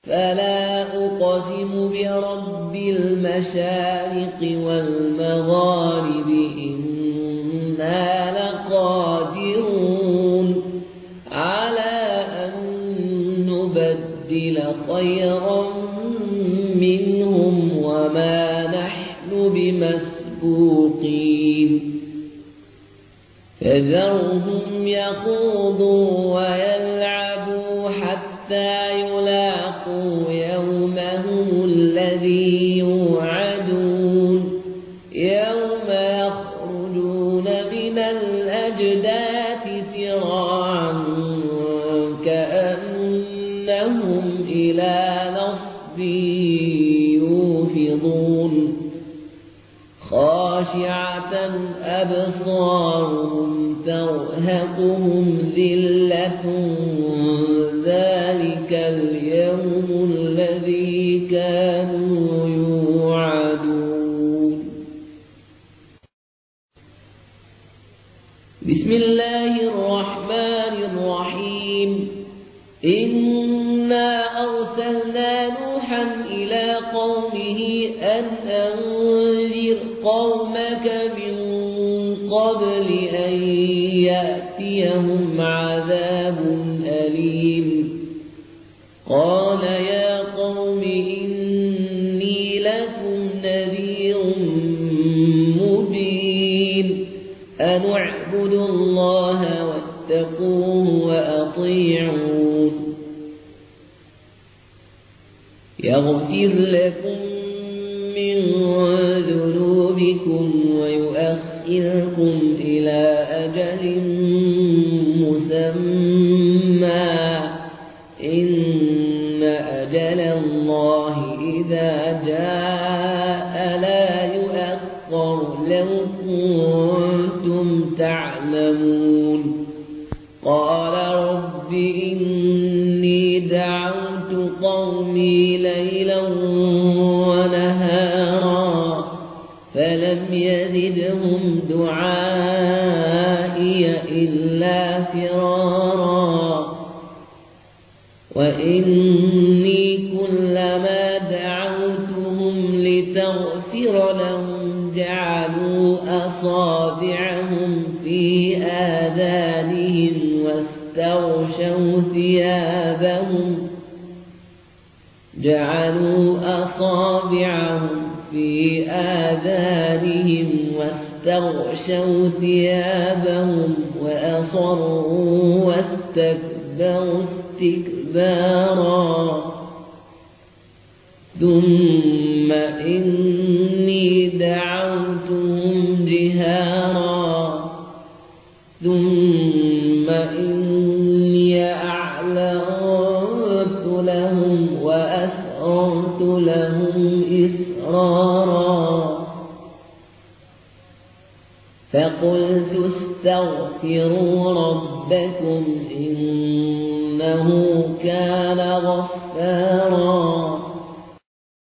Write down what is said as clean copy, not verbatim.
فلا أقسم برب المشارق والمغارب إنا لقادرون على أن نبدل خيرا منهم وما نحن بمسبوقين فذرهم يخوضوا ويلعبوا حتى يلاقوا يومهم الذي يوعدون يوم يخرجون من الأجداث سراعا كأنهم إلى نصب يوفضون خاشعة أبصارهم ترهقهم ذلة ذلك اليوم الذي كانوا يوعدون. بسم الله الرحمن الرحيم. إنا أرسلنا نوحا إلى قومه أن أنذر قومك من قبل أن يأتيهم عذاب أليم. قال يا قوم إني لكم نذير مبين أن اعبدوا الله واتقوه وأطيعون يغفر لكم من ذنوبكم ويؤخركم إلى أجل مسمى إن أجل الله إذا جاء لا يؤخر لو كنتم تعلمون. قال رب إني دعوت قومي ليلا ونهارا فلم يزدهم دعائي إلا فرارا وإني كلما دعوتهم لتغفر لهم جعلوا أصابعهم في آذانهم واستغشوا ثيابهم وأصروا واستكبروا استكبارا ثم إني دعوتهم جهارا ثم إني أعلنت لهم وأسررت لهم إسرارا فقلت استغفروا ربكم إنه كان غفارا